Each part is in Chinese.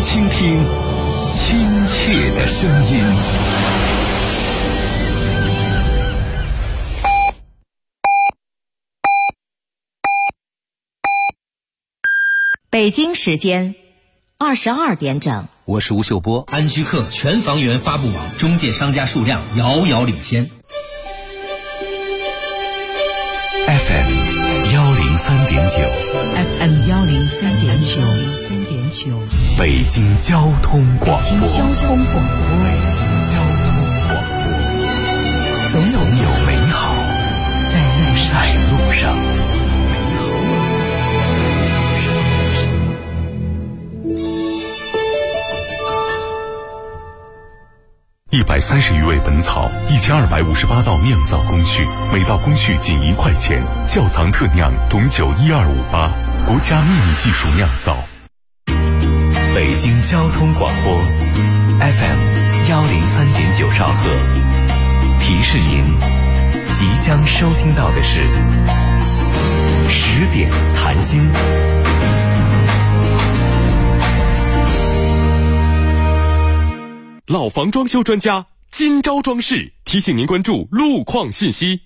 倾听亲切的声音。 北京时间22点整， 我是吴秀波。 安居客全房源发布网中介商家数量遥遥领先。 FM 103.9， 北京交通广播，总有美好在路上。130余味本草，1258道酿造工序，每道工序仅1块钱。窖藏特酿董酒12588，国家秘密技术酿造。北京交通广播 FM 103.9兆赫，提示您即将收听到的是10点谈心。老房装修专家今朝装饰提醒您关注路况信息。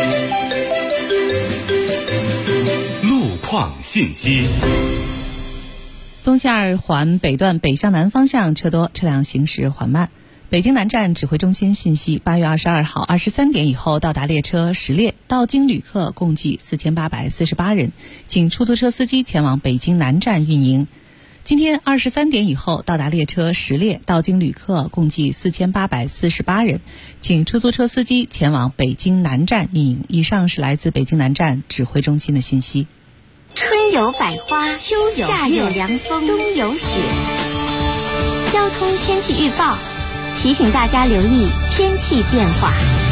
路况信息。 东西二环北段北向南方向车多，车辆行驶缓慢。北京南站指挥中心信息：8月22号23点以后到达列车10列，到京旅客共计4848人，请出租车司机前往北京南站运营。今天23点以后到达列车10列，到京旅客共计4848人，请出租车司机前往北京南站运营。以上是来自北京南站指挥中心的信息。 春有百花，秋有夏有凉风，冬有雪。交通天气预报提醒大家留意天气变化。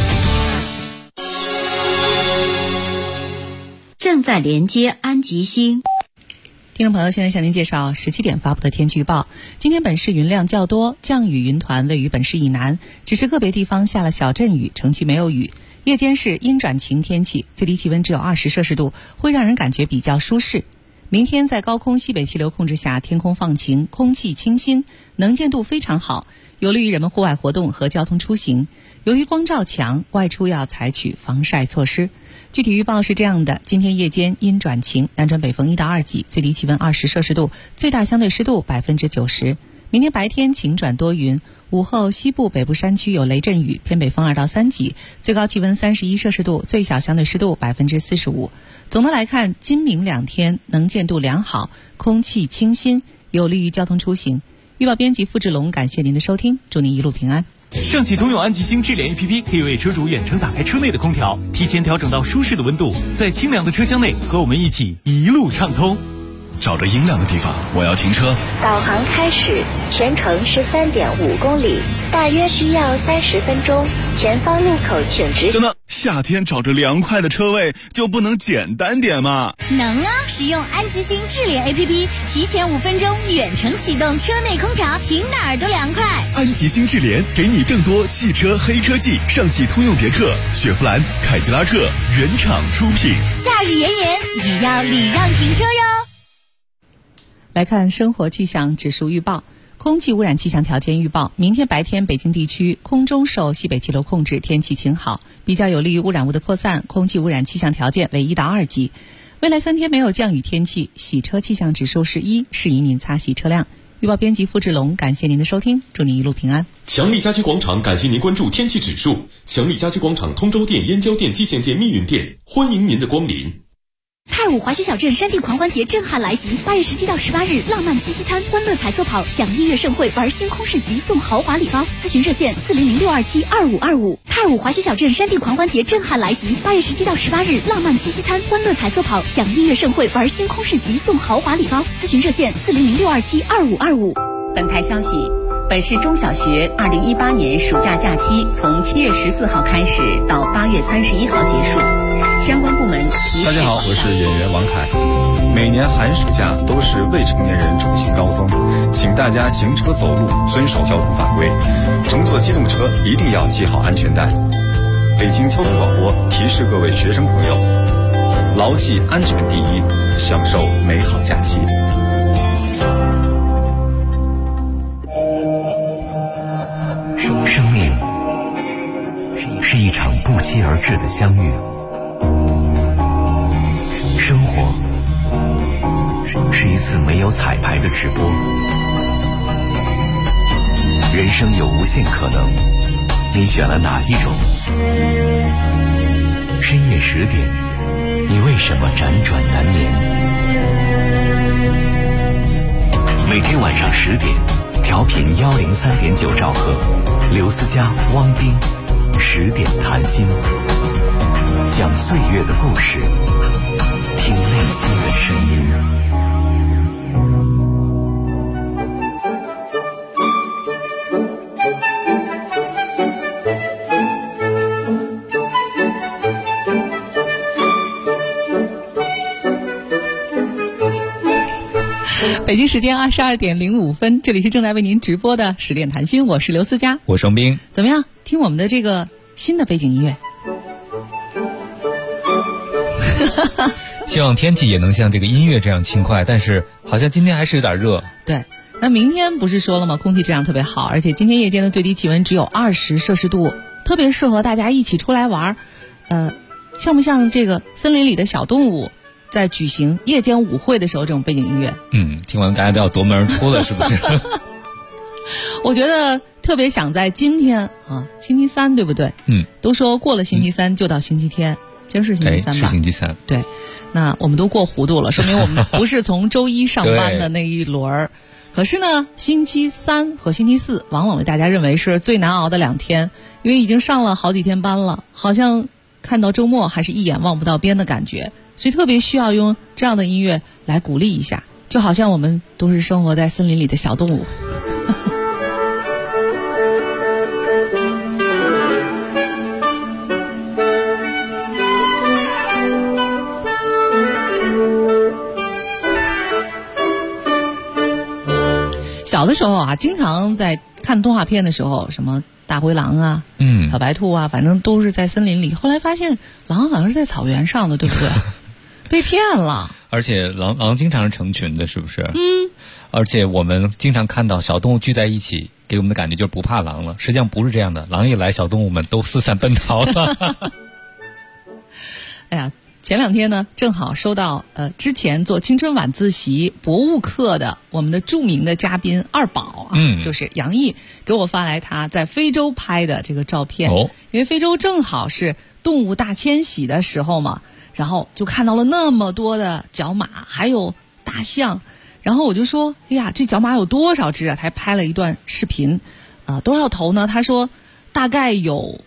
正在连接安吉星。 听众朋友，现在向您介绍17点发布的天气预报。今天本市云量较多，降雨云团位于本市以南，只是个别地方下了小阵雨，城区没有雨。夜间是阴转晴天气，最低气温只有20摄氏度，会让人感觉比较舒适。明天在高空西北气流控制下，天空放晴，空气清新，能见度非常好，有利于人们户外活动和交通出行。由于光照强，外出要采取防晒措施。具体预报是这样的：今天夜间阴转晴，南转北风1到2级，最低气温20摄氏度，最大相对湿度90%。明天白天晴转多云，午后西部北部山区有雷阵雨，偏北风2到3级，最高气温31摄氏度，最小相对湿度45%。总的来看，今明两天能见度良好，空气清新，有利于交通出行。预报编辑付志龙，感谢您的收听，祝您一路平安。 上汽通用安吉星智联 APP 可以为车主远程打开车内的空调，提前调整到舒适的温度，在清凉的车厢内和我们一起一路畅通。 找着阴凉的地方，我要停车。 导航开始，全程13.5公里，大约需要30分钟。前方路口请直行。 等等，夏天找着凉快的车位就不能简单点吗？ 能啊！使用安吉星智联 APP， 提前5分钟远程启动车内空调，停哪儿都凉快。 安吉星智联给你更多汽车黑科技，上汽通用别克、雪佛兰、凯迪拉克原厂出品。 夏日炎炎，也要礼让停车哟。 来看生活气象指数预报。空气污染气象条件预报：明天白天北京地区空中受西北气流控制，天气晴好，比较有利于污染物的扩散，空气污染气象条件为1到2级。未来3天没有降雨天气，洗车气象指数是1，适宜您擦洗车辆。预报编辑付志龙，感谢您的收听，祝您一路平安。 强力家居广场感谢您关注天气指数。强力家居广场通州店、燕郊店、蓟县店、密云店，欢迎您的光临。 太武华胥小镇山地狂欢节震撼来袭，8月17到18日，浪漫七夕餐、欢乐彩色跑、享音乐盛会、玩星空市集、送豪华礼包。咨询热线400-627-2525。太武华胥小镇山地狂欢节震撼来袭，8月17到18日，浪漫七夕餐、欢乐彩色跑、享音乐盛会、玩星空市集、送豪华礼包。咨询热线400-627-2525。 本台消息，本市中小学2018年暑假假期从7月14号开始到8月31号结束。相关部门提大家好，我是演员王凯。每年寒暑假都是未成年人出行高峰，请大家行车走路遵守交通法规，乘坐机动车一定要系好安全带。北京交通广播提示各位学生朋友，牢记安全第一，享受美好假期。 适的相遇。生活是一次没有彩排的直播，人生有无限可能，你选了哪一种？深夜10点，你为什么辗转难眠？每天晚上10点，调频103.9兆赫，刘思佳、汪斌10点谈心，讲岁月的故事，听内心的声音。 北京时间22点05分，这里是正在为您直播的10点谈心，我是刘思佳， 我是王斌。 怎么样？听我们的这个新的背景音乐。 希望天气也能像这个音乐这样轻快，但是好像今天还是有点热。 对，那明天不是说了吗？空气质量特别好，而且今天夜间的最低气温只有20摄氏度，特别适合大家一起出来玩。像不像这个森林里的小动物在举行夜间舞会的时候这种背景音乐？ 听完大家都要夺门而出了，是不是？ 我觉得特别想在今天啊，星期三对不对？都说过了星期三就到星期天，今儿是星期三吧？ 是星期三。 对，那我们都过糊涂了，说明我们不是从周一上班的那一轮。可是呢，星期三和星期四往往被大家认为是最难熬的2天，因为已经上了好几天班了，好像看到周末还是一眼望不到边的感觉，所以特别需要用这样的音乐来鼓励一下，就好像我们都是生活在森林里的小动物。小的时候啊，经常在看动画片的时候，什么大灰狼啊，小白兔啊，反正都是在森林里。后来发现狼好像是在草原上的，对不对？被骗了。 而且狼经常是成群的，是不是？而且我们经常看到小动物聚在一起，给我们的感觉就是不怕狼了。实际上不是这样的，狼一来，小动物们都四散奔逃了。 哎呀，前2天呢，正好收到之前做青春晚自习博物课的我们的著名的嘉宾二宝啊，就是杨毅给我发来他在非洲拍的这个照片。因为非洲正好是动物大迁徙的时候嘛，然后就看到了那么多的角马，还有大象。然后我就说，哎呀，这角马有多少只啊？他还拍了一段视频，多少头呢？他说大概有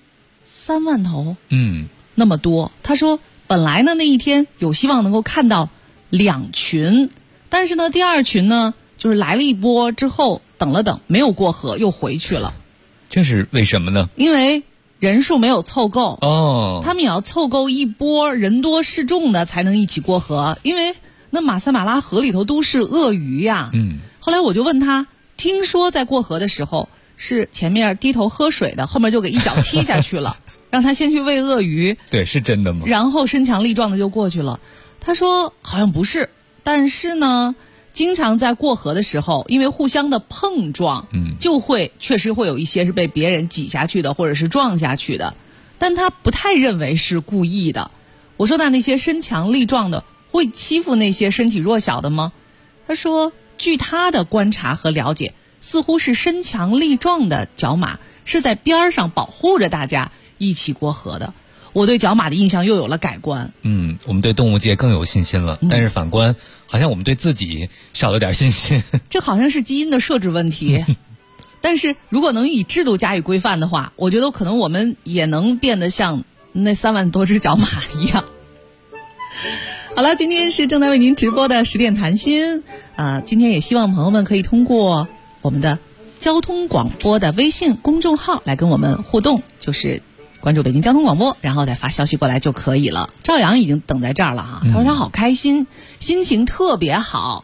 3万头，那么多。他说本来呢那一天有希望能够看到2群，但是呢第2群呢就是来了一波之后等了等，没有过河又回去了。 这是为什么呢？ 因为人数没有凑够他们也要凑够一波人多势众的才能一起过河，因为那马赛马拉河里头都是鳄鱼呀。后来我就问他，听说在过河的时候是前面低头喝水的，后面就给一脚踢下去了。让他先去喂鳄鱼。 对，是真的吗？ 然后身强力壮的就过去了。他说好像不是，但是呢经常在过河的时候因为互相的碰撞，就会确实会有一些是被别人挤下去的或者是撞下去的，但他不太认为是故意的。我说那些身强力壮的会欺负那些身体弱小的吗？他说据他的观察和了解，似乎是身强力壮的角马是在边上保护着大家一起过河的。我对角马的印象又有了改观。 我们对动物界更有信心了，但是反观好像我们对自己少了点信心。 这好像是基因的设置问题。但是如果能以制度加以规范的话，我觉得可能我们也能变得像那3万多只角马一样。好了，今天是正在为您直播的10点谈心。今天也希望朋友们可以通过我们的交通广播的微信公众号来跟我们互动，就是关注北京交通广播，然后再发消息过来就可以了。赵阳已经等在这儿了哈，他说他好开心，心情特别好。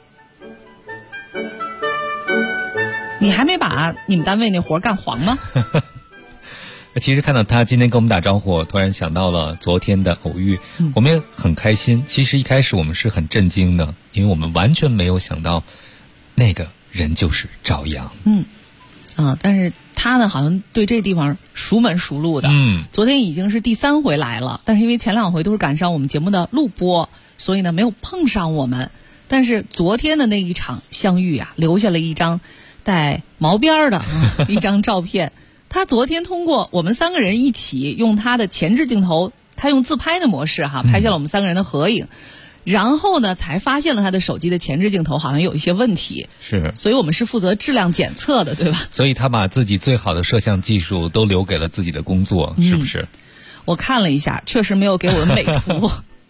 你还没把你们单位那活干黄吗？ 其实看到他今天跟我们打招呼，突然想到了昨天的偶遇，我们也很开心。其实一开始我们是很震惊的，因为我们完全没有想到那个人就是赵阳。 但是他呢好像对这地方熟门熟路的。昨天已经是第3回来了，但是因为前2回都是赶上我们节目的录播，所以呢没有碰上我们。但是昨天的那一场相遇啊，留下了一张带毛边的一张照片。他昨天通过我们3个人一起用他的前置镜头，他用自拍的模式拍下了我们3个人的合影。然后呢，才发现了他的手机的前置镜头好像有一些问题， 是， 所以我们是负责质量检测的，对吧？ 所以他把自己最好的摄像技术都留给了自己的工作，是不是？ 我看了一下，确实没有给我们美图。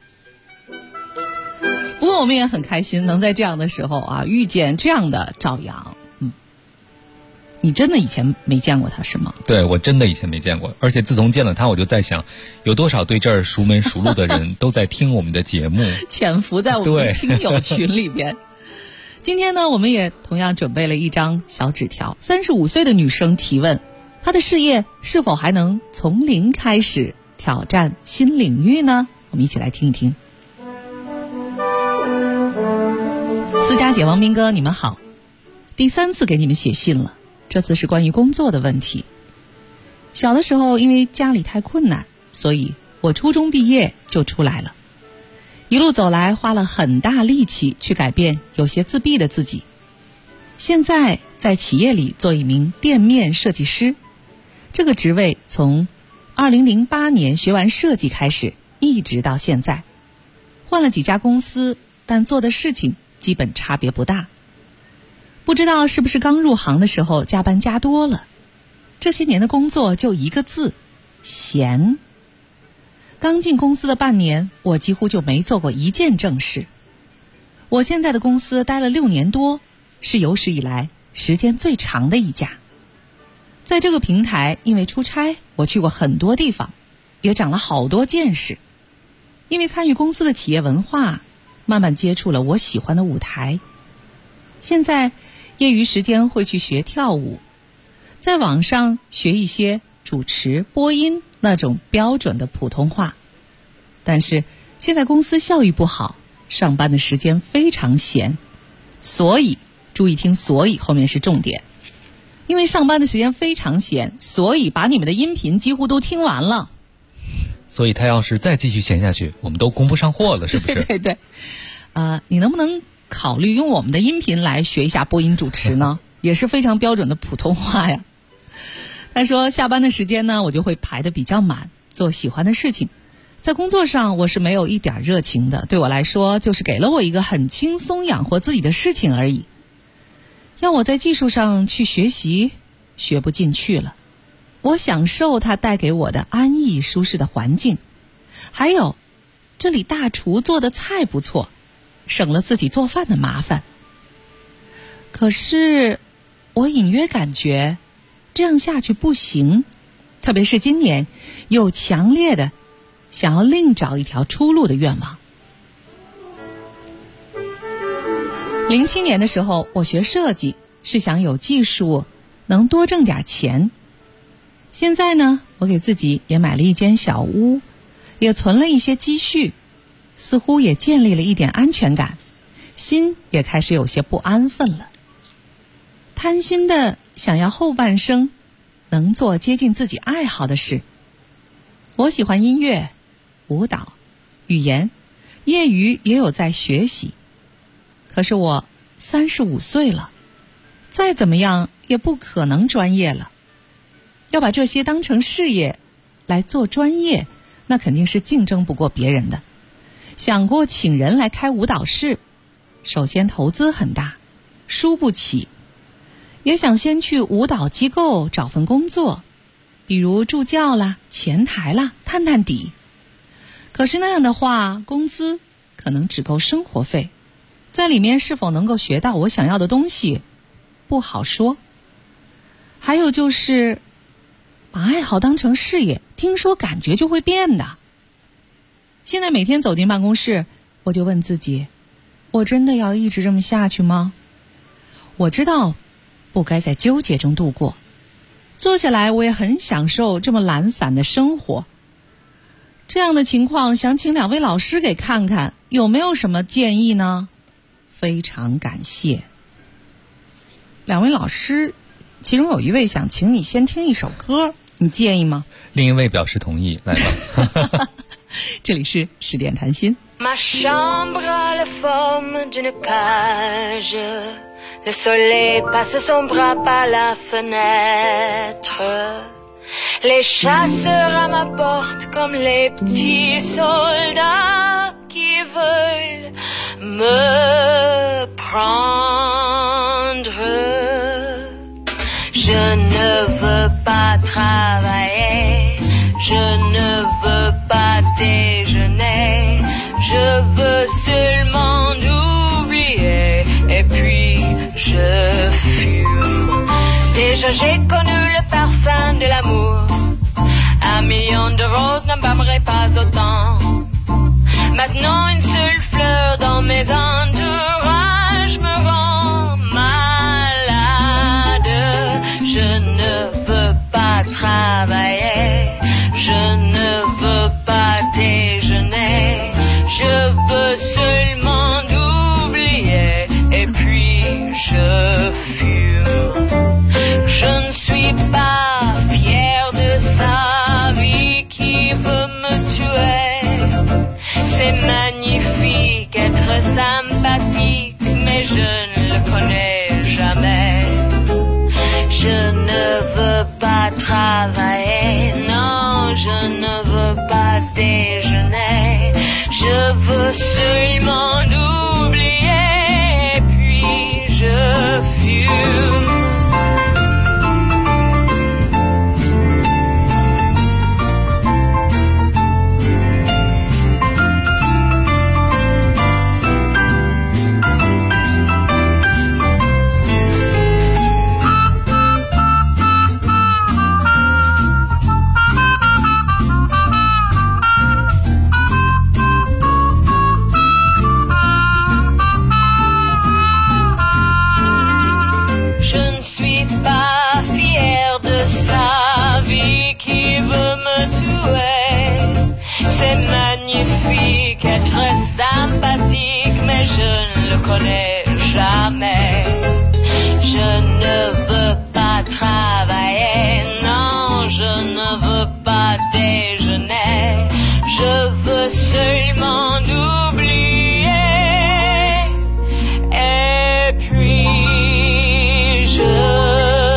不过我们也很开心，能在这样的时候遇见这样的赵阳。你真的以前没见过他是吗？ 对，我真的以前没见过，而且自从见了他，我就在想，有多少对这儿熟门熟路的人都在听我们的节目， 潜伏在我们的听友群里边。今天呢，我们也同样准备了一张小纸条。35岁的女生提问，她的事业是否还能从零开始挑战新领域呢？我们一起来听一听。思佳姐、王斌哥，你们好，第3次给你们写信了。这次是关于工作的问题。小的时候因为家里太困难，所以我初中毕业就出来了。一路走来花了很大力气去改变有些自闭的自己。现在在企业里做一名店面设计师，这个职位从2008年学完设计开始，一直到现在。换了几家公司，但做的事情基本差别不大。不知道是不是刚入行的时候加班加多了，这些年的工作就一个字，闲。刚进公司的半年，我几乎就没做过一件正事。我现在的公司待了6年多，是有史以来时间最长的一家。在这个平台，因为出差，我去过很多地方，也长了好多见识。因为参与公司的企业文化，慢慢接触了我喜欢的舞台。现在业余时间会去学跳舞，在网上学一些主持、播音那种标准的普通话。但是现在公司效益不好，上班的时间非常闲，所以注意听，所以后面是重点。因为上班的时间非常闲，所以把你们的音频几乎都听完了。 所以他要是再继续闲下去，我们都供不上货了，是不是？ 对对对，你能不能考虑用我们的音频来学一下播音主持呢？也是非常标准的普通话呀。他说下班的时间呢，我就会排得比较满，做喜欢的事情。在工作上我是没有一点热情的，对我来说就是给了我一个很轻松养活自己的事情而已。要我在技术上去学习，学不进去了。我享受它带给我的安逸舒适的环境，还有这里大厨做的菜不错，省了自己做饭的麻烦。可是我隐约感觉这样下去不行，特别是今年有强烈的想要另找一条出路的愿望。07年的时候，我学设计是想有技术能多挣点钱。现在呢，我给自己也买了一间小屋，也存了一些积蓄，似乎也建立了一点安全感，心也开始有些不安分了。贪心的想要后半生能做接近自己爱好的事。我喜欢音乐、舞蹈、语言，业余也有在学习。可是我35岁了，再怎么样也不可能专业了。要把这些当成事业来做专业，那肯定是竞争不过别人的。想过请人来开舞蹈室，首先投资很大，输不起。也想先去舞蹈机构找份工作，比如助教啦、前台啦，探探底。可是那样的话，工资可能只够生活费，在里面是否能够学到我想要的东西，不好说。还有就是把爱好当成事业，听说感觉就会变的。现在每天走进办公室，我就问自己，我真的要一直这么下去吗？我知道不该在纠结中度过，坐下来我也很享受这么懒散的生活。这样的情况想请2位老师给看看，有没有什么建议呢？非常感谢。2位老师其中有一位想请你先听一首歌，你介意吗？ 另一位表示同意，来吧。 这里是10点谈心。 Ma chambre a la forme d'une cage. Le soleil passe son bras par la fenêtre. Les chasseurs à ma porte comme les petits soldats qui veulent me prendre. Je ne veux pas travailler, je ne veux pas déjeuner, je veux seulement oublier et puis je fume. Déjà j'ai connu le parfum de l'amour, 1 million de roses n'embaumerait pas autant. Maintenant une seule fleur dans mes entourages me rend malade. Je ne veux pas travailler, je ne veux pas déjeuner, je veux seulement oublier et puis je fume. Je ne suis pas fière de sa vie qui veut me tuer. C'est magnifique être sympathique, mais je ne le connais jamais. Je ne veux pas travailler, non, je ne veux pas déjeuner. Je veux seulement oublier, et puis je fume. Être sympathique, mais je ne le connais jamais. Je ne veux pas travailler, non, je ne veux pas déjeuner. Je veux seulement oublier, et puis je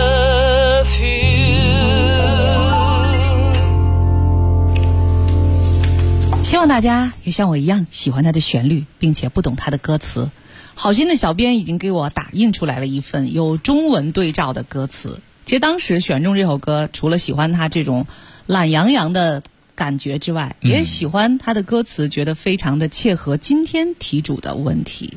fume. 希望大家也像我一样喜欢它的旋律，并且不懂它的歌词。好心的小编已经给我打印出来了一份有中文对照的歌词。其实当时选中这首歌，除了喜欢它这种懒洋洋的感觉之外，也喜欢它的歌词，觉得非常的切合今天题主的问题。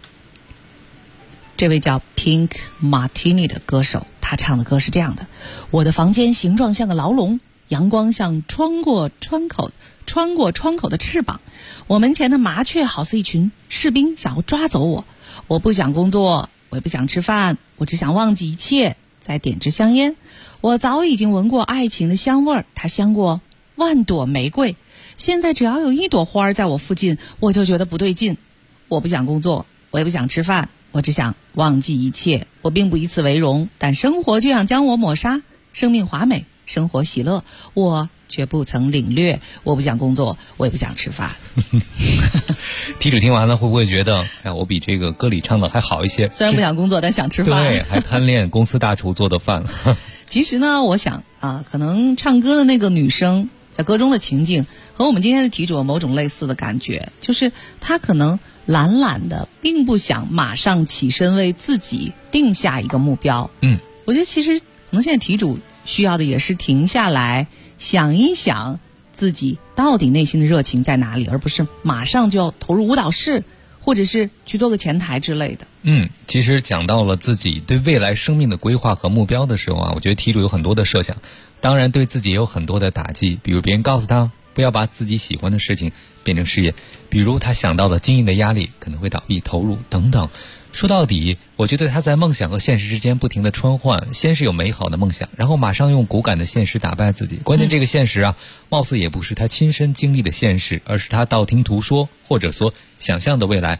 这位叫 Pink Martini 的歌手，他唱的歌是这样的：我的房间形状像个牢笼，阳光像穿过窗口的翅膀，我门前的麻雀好似一群士兵，想要抓走我。我不想工作，我也不想吃饭，我只想忘记一切，再点支香烟。我早已经闻过爱情的香味儿，它香过万朵玫瑰。现在只要有一朵花在我附近，我就觉得不对劲。我不想工作，我也不想吃饭，我只想忘记一切。我并不以此为荣，但生活就想将我抹杀。生命华美，生活喜乐，我却不曾领略。我不想工作，我也不想吃饭。 题主听完了会不会觉得，哎，我比这个歌里唱的还好一些？ 虽然不想工作，但想吃饭。 对，还贪恋公司大厨做的饭。 其实呢，我想啊，可能唱歌的那个女生在歌中的情境和我们今天的题主有某种类似的感觉，就是她可能懒懒的，并不想马上起身为自己定下一个目标。我觉得其实可能现在题主需要的也是停下来想一想自己到底内心的热情在哪里，而不是马上就要投入舞蹈室，或者是去做个前台之类的。 其实讲到了自己对未来生命的规划和目标的时候啊，我觉得题主有很多的设想，当然对自己也有很多的打击，比如别人告诉他不要把自己喜欢的事情变成事业，比如他想到了经营的压力可能会倒闭投入等等。说到底，我觉得他在梦想和现实之间不停的穿换，先是有美好的梦想，然后马上用骨感的现实打败自己。关键这个现实啊，貌似也不是他亲身经历的现实，而是他道听途说或者说想象的未来。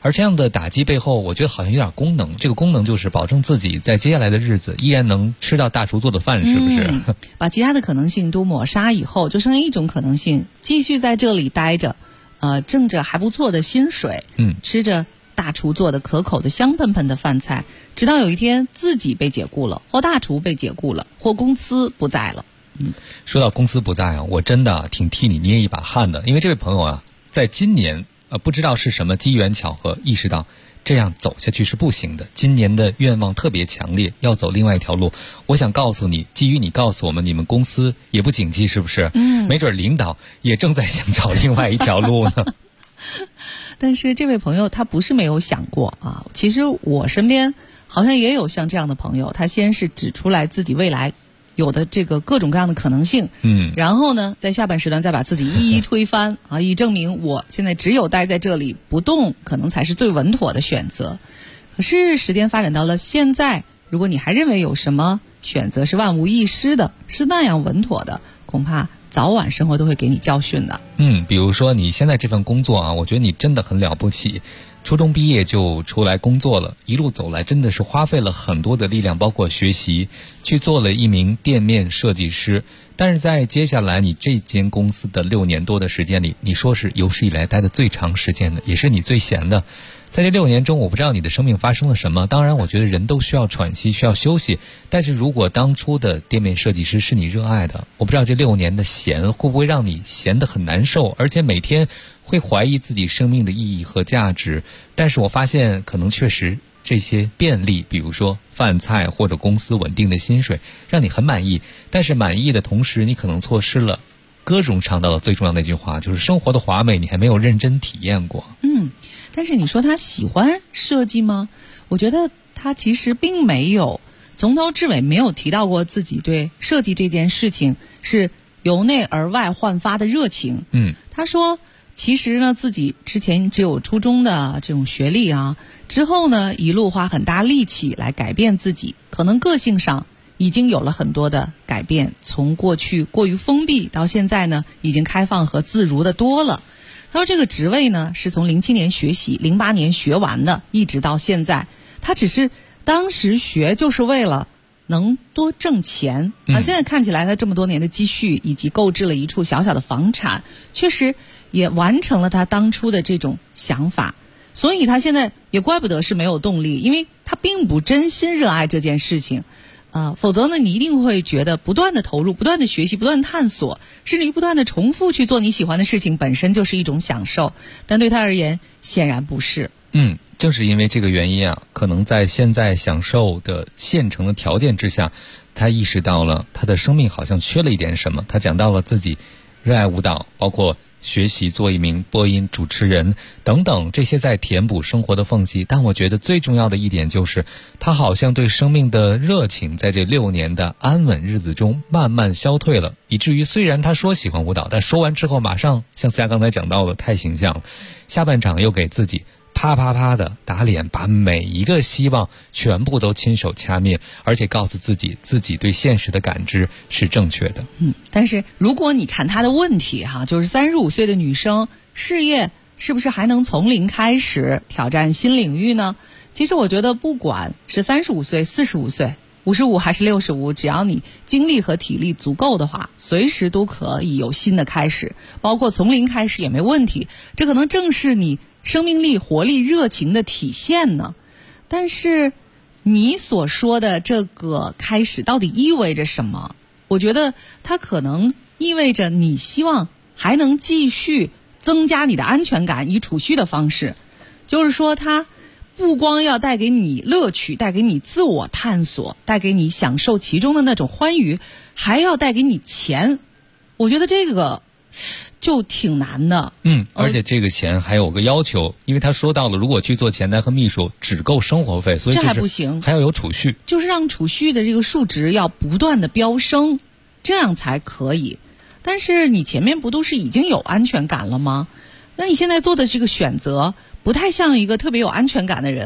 而这样的打击背后，我觉得好像有点功能，这个功能就是保证自己在接下来的日子依然能吃到大厨做的饭，是不是？ 把其他的可能性都抹杀以后，就剩下一种可能性，继续在这里待着，挣着还不错的薪水，吃着大厨做的可口的香喷喷的饭菜，直到有一天自己被解雇了，或大厨被解雇了，或公司不在了。 说到公司不在啊，我真的挺替你捏一把汗的，因为这位朋友啊，在今年不知道是什么机缘巧合，意识到这样走下去是不行的。今年的愿望特别强烈，要走另外一条路。我想告诉你，基于你告诉我们你们公司也不景气，是不是？没准领导也正在想找另外一条路呢。 但是这位朋友他不是没有想过啊，其实我身边好像也有像这样的朋友，他先是指出来自己未来有的这个各种各样的可能性，然后呢，在下半时段再把自己一一推翻啊，以证明我现在只有待在这里不动，可能才是最稳妥的选择。可是时间发展到了现在，如果你还认为有什么选择是万无一失的，是那样稳妥的，恐怕早晚生活都会给你教训的。 比如说你现在这份工作啊，我觉得你真的很了不起。初中毕业就出来工作了，一路走来真的是花费了很多的力量，包括学习，去做了一名店面设计师。但是在接下来你这间公司的6年多的时间里，你说是有史以来待的最长时间的，也是你最闲的。在这6年中，我不知道你的生命发生了什么，当然我觉得人都需要喘息，需要休息，但是如果当初的店面设计师是你热爱的，我不知道这6年的闲会不会让你闲得很难受，而且每天会怀疑自己生命的意义和价值。但是我发现可能确实这些便利，比如说饭菜或者公司稳定的薪水让你很满意，但是满意的同时你可能错失了歌中唱到的最重要的一句话，就是生活的华美你还没有认真体验过。 但是你说他喜欢设计吗？我觉得他其实并没有从头至尾没有提到过自己对设计这件事情是由内而外焕发的热情。他说其实呢自己之前只有初中的这种学历啊，之后呢一路花很大力气来改变自己，可能个性上已经有了很多的改变，从过去过于封闭到现在呢已经开放和自如的多了。他说这个职位呢是从07年学习08年学完的，一直到现在，他只是当时学就是为了能多挣钱现在看起来他这么多年的积蓄以及购置了一处小小的房产，确实也完成了他当初的这种想法。所以他现在也怪不得是没有动力，因为他并不真心热爱这件事情否则呢你一定会觉得不断的投入，不断的学习，不断探索，甚至于不断的重复去做你喜欢的事情本身就是一种享受，但对他而言显然不是。 正是因为这个原因啊，可能在现在享受的现成的条件之下，他意识到了他的生命好像缺了一点什么。他讲到了自己热爱舞蹈，包括学习做一名播音主持人等等，这些在填补生活的缝隙。但我觉得最重要的一点就是他好像对生命的热情在这6年的安稳日子中慢慢消退了，以至于虽然他说喜欢舞蹈，但说完之后马上像思佳刚才讲到的太形象了，下半场又给自己啪啪啪的打脸，把每一个希望全部都亲手掐灭，而且告诉自己对现实的感知是正确的。 但是如果你看他的问题就是35岁的女生事业是不是还能从零开始挑战新领域呢？其实我觉得不管是35岁、45岁、55还是65，只要你精力和体力足够的话，随时都可以有新的开始，包括从零开始也没问题。这可能正是你生命力、活力、热情的体现呢。但是你所说的这个开始到底意味着什么？我觉得它可能意味着你希望还能继续增加你的安全感，以储蓄的方式，就是说它不光要带给你乐趣，带给你自我探索，带给你享受其中的那种欢愉，还要带给你钱。我觉得这个就挺难的。 而且这个钱还有个要求，因为他说到了如果去做前台和秘书只够生活费，所以这还不行， 还要有储蓄， 就是让储蓄的这个数值要不断的飙升，这样才可以。但是你前面不都是已经有安全感了吗？那你现在做的这个选择不太像一个特别有安全感的人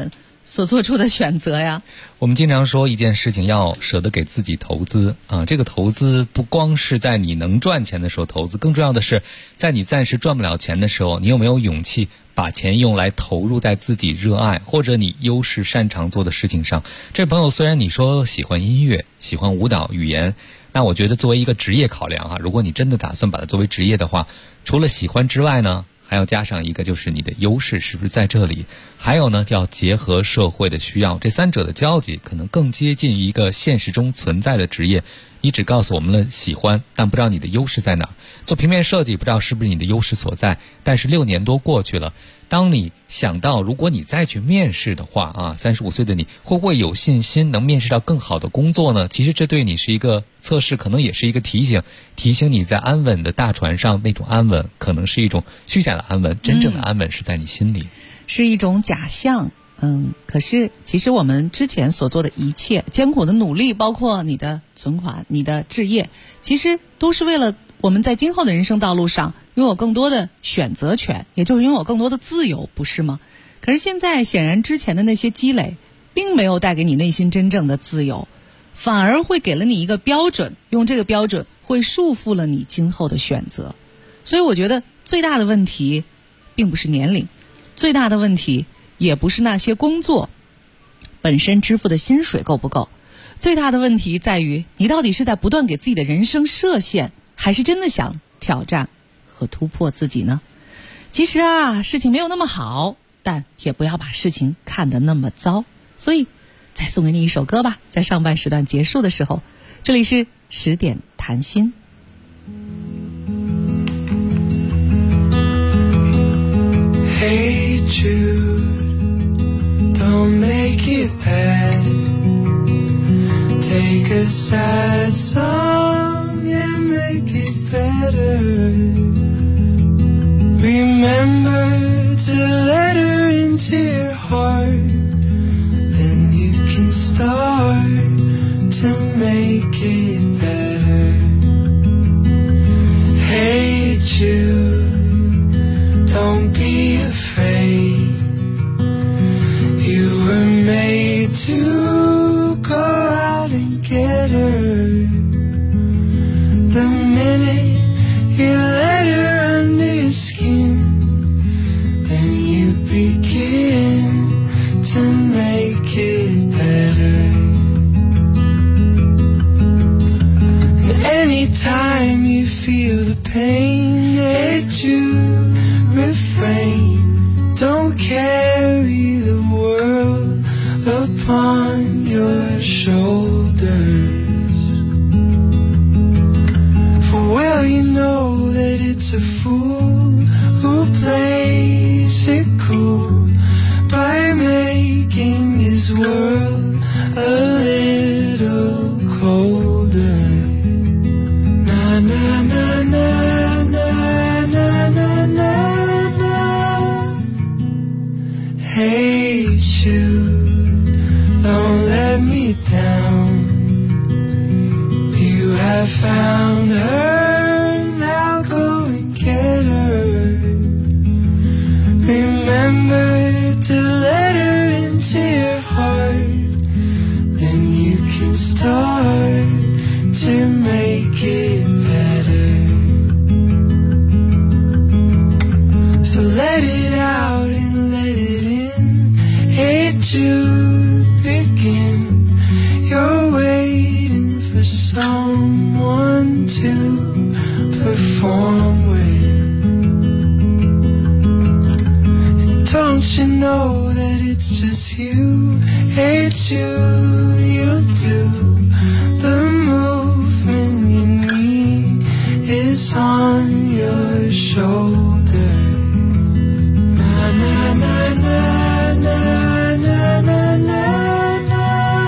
所做出的选择呀。 我们经常说一件事情要舍得给自己投资啊，这个投资不光是在你能赚钱的时候投资，更重要的是在你暂时赚不了钱的时候，你有没有勇气把钱用来投入在自己热爱或者你优势擅长做的事情上。这朋友虽然你说喜欢音乐，喜欢舞蹈、语言，那我觉得作为一个职业考量啊，如果你真的打算把它作为职业的话，除了喜欢之外呢，还要加上一个就是你的优势是不是在这里，还有呢要结合社会的需要，这三者的交集可能更接近一个现实中存在的职业。你只告诉我们了喜欢，但不知道你的优势在哪儿。做平面设计不知道是不是你的优势所在，但是6年多过去了，当你想到如果你再去面试的话啊，35岁的你会不会有信心能面试到更好的工作呢？其实这对你是一个测试，可能也是一个提醒你在安稳的大船上，那种安稳可能是一种虚假的安稳，真正的安稳是在你心里， 是一种假象。可是其实我们之前所做的一切艰苦的努力，包括你的存款、你的置业，其实都是为了我们在今后的人生道路上拥有更多的选择权，也就是拥有更多的自由，不是吗？可是现在显然之前的那些积累并没有带给你内心真正的自由，反而会给了你一个标准，用这个标准会束缚了你今后的选择。所以我觉得最大的问题并不是年龄，最大的问题也不是那些工作本身支付的薪水够不够，最大的问题在于你到底是在不断给自己的人生设限，还是真的想挑战和突破自己呢？其实啊，事情没有那么好，但也不要把事情看得那么糟。所以再送给你一首歌吧，在上半时段结束的时候，这里是10点谈心。 Hey Jude, don't make it bad. Take a sad song and make it better. Remember to let her into your heart, then you can start to make it better. Hey Jude, don't be afraid. You were made to go out and get her. The minute you let her under your skin, then you begin to make it better. And anytime you feel the pain, let you refrain. Don't carry the world upon your shoulders. For well you know that it's a fool who plays it cool by making his world a little colder. Na na na na na na na na na. Hey Jude, don't let me down. You have found her, now go and get her. Remember to let her into your heart, then you can start to make it better. So let it out and let it in. Hey Jude, begin. You're waiting for someone to perform with. And don't you know that it's just you? Hey Jude, you'll do the movement you need is on your shoulder. Na na na na na na na na na.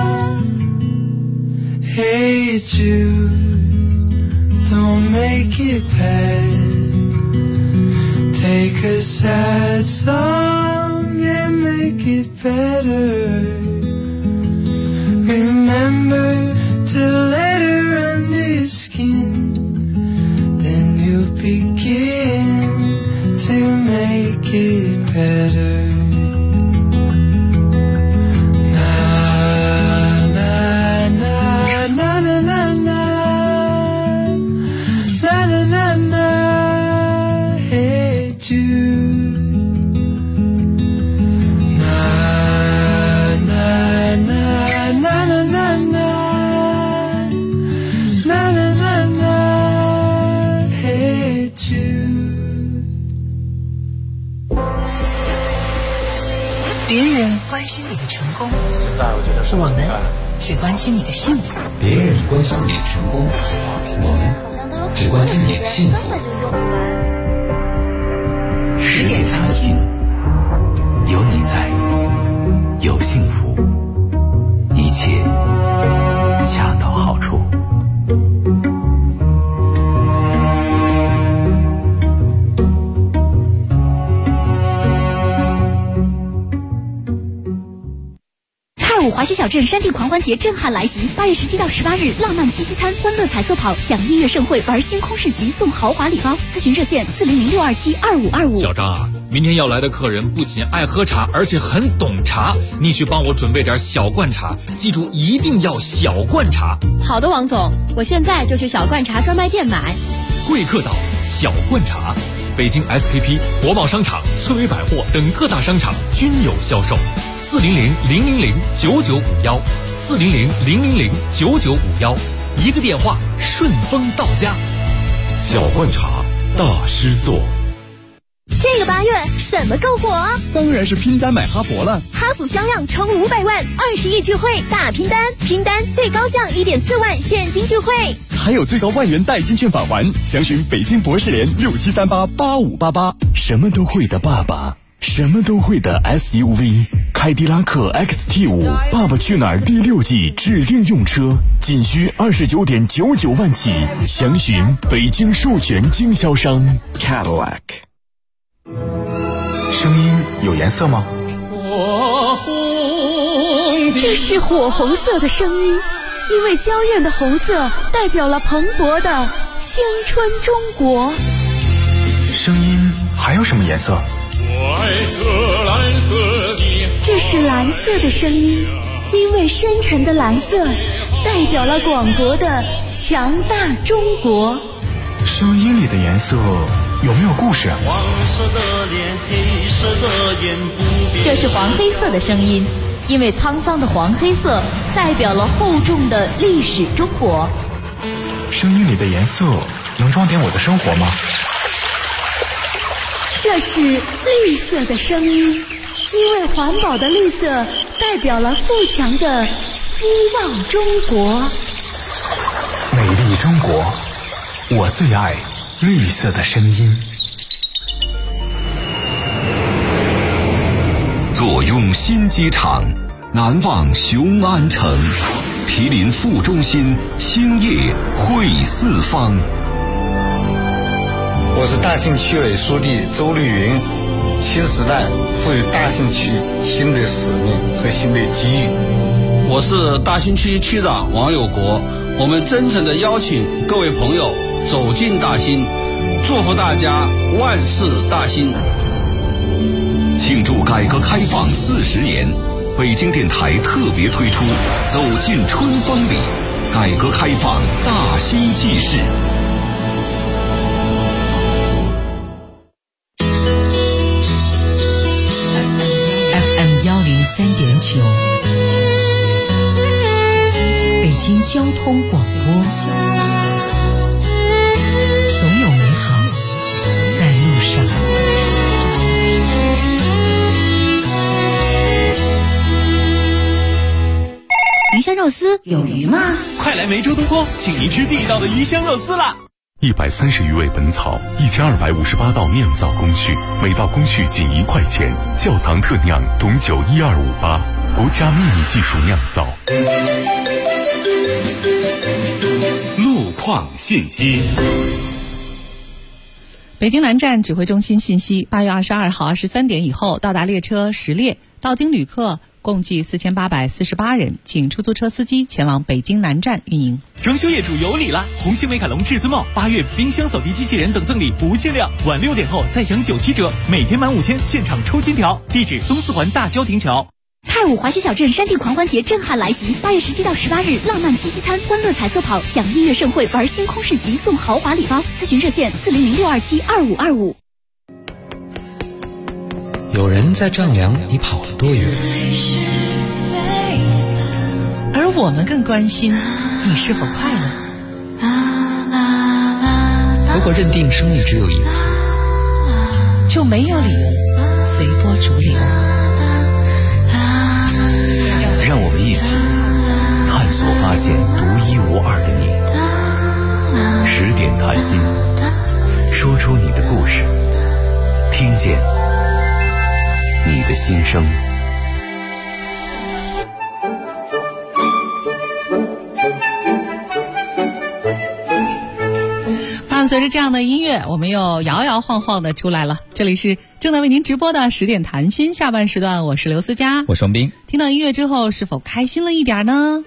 Hey Jude, don't make it bad. Take a sad song and make it better. Remember to let her under your skin, then you'll begin to make it better. 关心你的成功， 现在我觉得我们只关心你的幸福。 别人关心你的成功，我们只关心你的幸福。 10点谈心，有你在，有幸福，一切恰到好处。 太武滑雪小镇山地狂欢节震撼来袭，8月17到18日，浪漫七夕餐、欢乐彩色跑，享音乐盛会，玩星空市集，送豪华礼包。咨询热线400-627-2525。 小张啊，明天要来的客人不仅爱喝茶，而且很懂茶，你去帮我准备点小罐茶，记住一定要小罐茶。 好的，王总，我现在就去小罐茶专卖店买。 贵客岛小罐茶，北京 SKP、国贸商场、翠微百货等各大商场均有销售。400-000-9951，400-000-9951，一个电话顺丰到家。 小罐茶大师做。 这个8月什么够火？ 当然是拼单买哈佛了。 哈弗销量冲500万，20亿聚会大拼单，拼单最高降1.4万现金聚会， 还有最高万元代金券返还。详询北京博士联67388588。 什么都会的爸爸，什么都会的 SUV， 凯迪拉克 XT5 爸爸去哪儿第6季指定用车，仅需29.99万起，详询北京授权经销商 Cadillac。 声音有颜色吗？ 这是火红色的声音，因为娇艳的红色代表了蓬勃的青春中国。 声音还有什么颜色？ 这是蓝色的声音，因为深沉的蓝色代表了广博的强大中国。 声音里的颜色有没有故事啊？ 黄色的脸，黑色的眼，不变。 这是黄黑色的声音，因为沧桑的黄黑色代表了厚重的历史中国。 声音里的颜色能装点我的生活吗？ 这是绿色的声音，因为环保的绿色代表了富强的希望中国。 美丽中国，我最爱绿色的声音。 坐拥新机场，难忘雄安城，毗邻副中心，兴业汇四方。 我是大兴区委书记周绿云，新时代赋予大兴区新的使命和新的机遇。 我是大兴区区长王有国，我们真诚地邀请各位朋友走进大兴，祝福大家万事大兴。 庆祝改革开放40年，北京电台特别推出走进春风里，改革开放大兴纪事。 103.9，北京交通广播，总有美好在路上。 鱼香肉丝有鱼吗？ 快来梅州东坡，请您吃地道的鱼香肉丝啦 ！130余味本草，1258道酿造工序，每道工序仅1块钱，窖藏特酿董酒12588，国家秘密技术酿造。 路况信息。 北京南站指挥中心信息：8月22号23点以后到达列车10列，到京旅客共计4848人，请出租车司机前往北京南站运营。 装修业主有礼了！红星美凯龙至尊帽8月冰箱扫地机器人等赠礼不限量，晚6点后再享97折，每天满5000现场抽金条。地址东四环大郊亭桥。 太武滑雪小镇山地狂欢节震撼来袭，8月17到18日，浪漫七夕餐、欢乐彩色跑，享音乐盛会，玩星空市集，送豪华礼包。咨询热线400-627-2525。 有人在丈量你跑了多远， 而我们更关心你是否快乐。 如果认定生命只有一次， 就没有理由随波逐流。 让我们一起探索发现独一无二的你。10点谈心，说出你的故事，听见你的心声。 伴随着这样的音乐，我们又摇摇晃晃的出来了。这里是正在为您直播的10点谈心下半时段，我是刘思佳， 我是王斌。 听到音乐之后，是否开心了一点呢？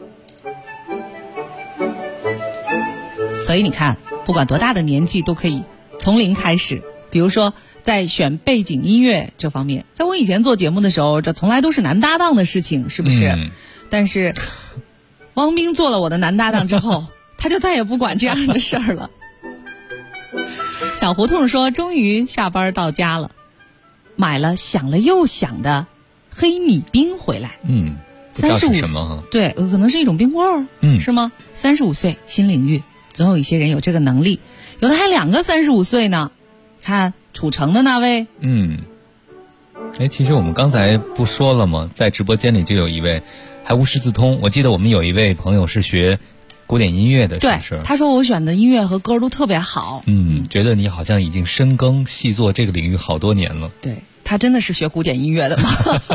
所以你看，不管多大的年纪都可以从零开始。比如说在选背景音乐这方面，在我以前做节目的时候，这从来都是男搭档的事情，是不是？但是王斌做了我的男搭档之后，他就再也不管这样的事儿了。小胡同说，终于下班到家了，买了想了又想的黑米冰回来。35岁，对，可能是一种冰棍儿，是吗？35岁新领域，总有一些人有这个能力，有的还2个35岁呢。看楚城的那位， 其实我们刚才不说了吗？在直播间里就有一位还无师自通。我记得我们有一位朋友是学古典音乐的，是不是？ 对，他说我选的音乐和歌都特别好。 觉得你好像已经深耕细作这个领域好多年了。 对，他真的是学古典音乐的吗？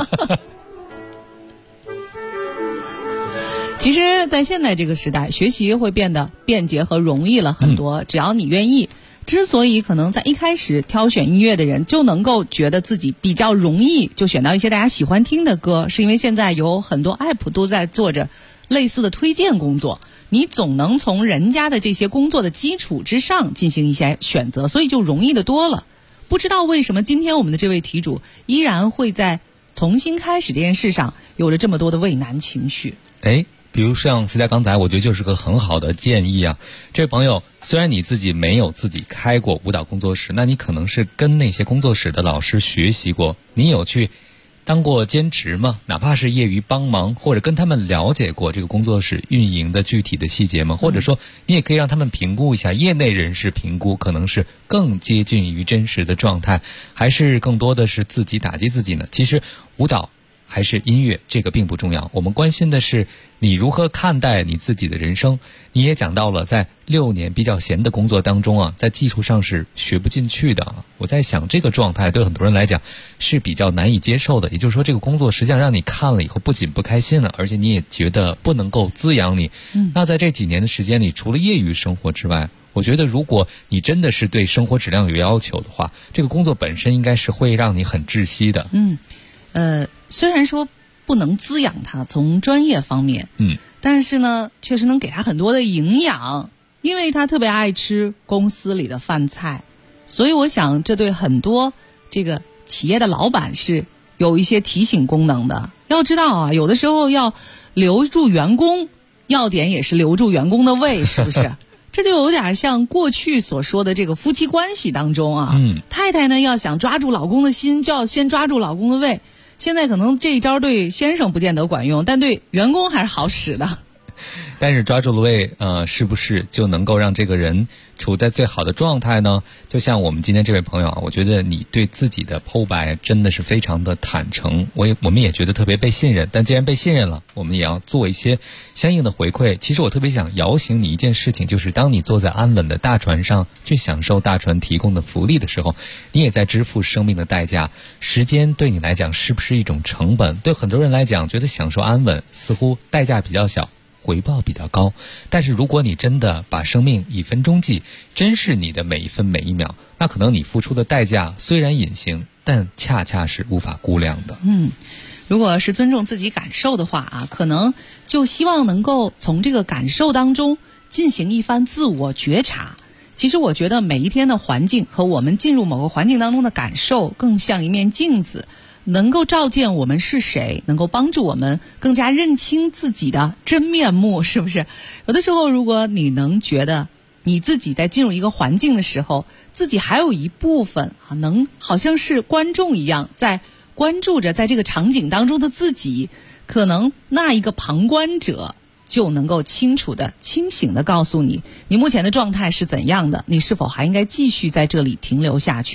其实在现在这个时代，学习会变得便捷和容易了很多，只要你愿意。之所以可能在一开始挑选音乐的人就能够觉得自己比较容易就选到一些大家喜欢听的歌，是因为现在有很多 app 都在做着类似的推荐工作，你总能从人家的这些工作的基础之上进行一些选择，所以就容易的多了。不知道为什么今天我们的这位题主依然会在重新开始这件事上有着这么多的畏难情绪。 比如像思佳刚才，我觉得就是个很好的建议啊。这位朋友，虽然你自己没有自己开过舞蹈工作室，那你可能是跟那些工作室的老师学习过，你有去当过兼职吗？哪怕是业余帮忙，或者跟他们了解过这个工作室运营的具体的细节吗？或者说你也可以让他们评估一下，业内人士评估可能是更接近于真实的状态，还是更多的是自己打击自己呢？其实舞蹈还是音乐，这个并不重要，我们关心的是你如何看待你自己的人生。你也讲到了在6年比较闲的工作当中在技术上是学不进去的。我在想这个状态对很多人来讲是比较难以接受的，也就是说这个工作实际上让你看了以后不仅不开心了，而且你也觉得不能够滋养你。那在这几年的时间里，除了业余生活之外，我觉得如果你真的是对生活质量有要求的话，这个工作本身应该是会让你很窒息的。 虽然说不能滋养他从专业方面，但是呢确实能给他很多的营养，因为他特别爱吃公司里的饭菜，所以我想这对很多这个企业的老板是有一些提醒功能的。要知道有的时候要留住员工，要点也是留住员工的胃，是不是？这就有点像过去所说的这个夫妻关系当中太太呢要想抓住老公的心，就要先抓住老公的胃。现在可能这一招对先生不见得管用，但对员工还是好使的。 但是抓住了胃，是不是就能够让这个人处在最好的状态呢？就像我们今天这位朋友我觉得你对自己的剖白真的是非常的坦诚，我们也觉得特别被信任。但既然被信任了，我们也要做一些相应的回馈。其实我特别想摇醒你一件事情，就是当你坐在安稳的大船上去享受大船提供的福利的时候，你也在支付生命的代价。时间对你来讲是不是一种成本？对很多人来讲，觉得享受安稳似乎代价比较小，回报比较高。但是如果你真的把生命以分钟计，珍视你的每一分每一秒，那可能你付出的代价虽然隐形，但恰恰是无法估量的。 如果是尊重自己感受的话可能就希望能够从这个感受当中进行一番自我觉察。其实我觉得每一天的环境和我们进入某个环境当中的感受更像一面镜子，能够照见我们是谁，能够帮助我们更加认清自己的真面目，是不是？有的时候如果你能觉得你自己在进入一个环境的时候，自己还有一部分能好像是观众一样在关注着在这个场景当中的自己，可能那一个旁观者就能够清楚的清醒的告诉你，你目前的状态是怎样的，你是否还应该继续在这里停留下去。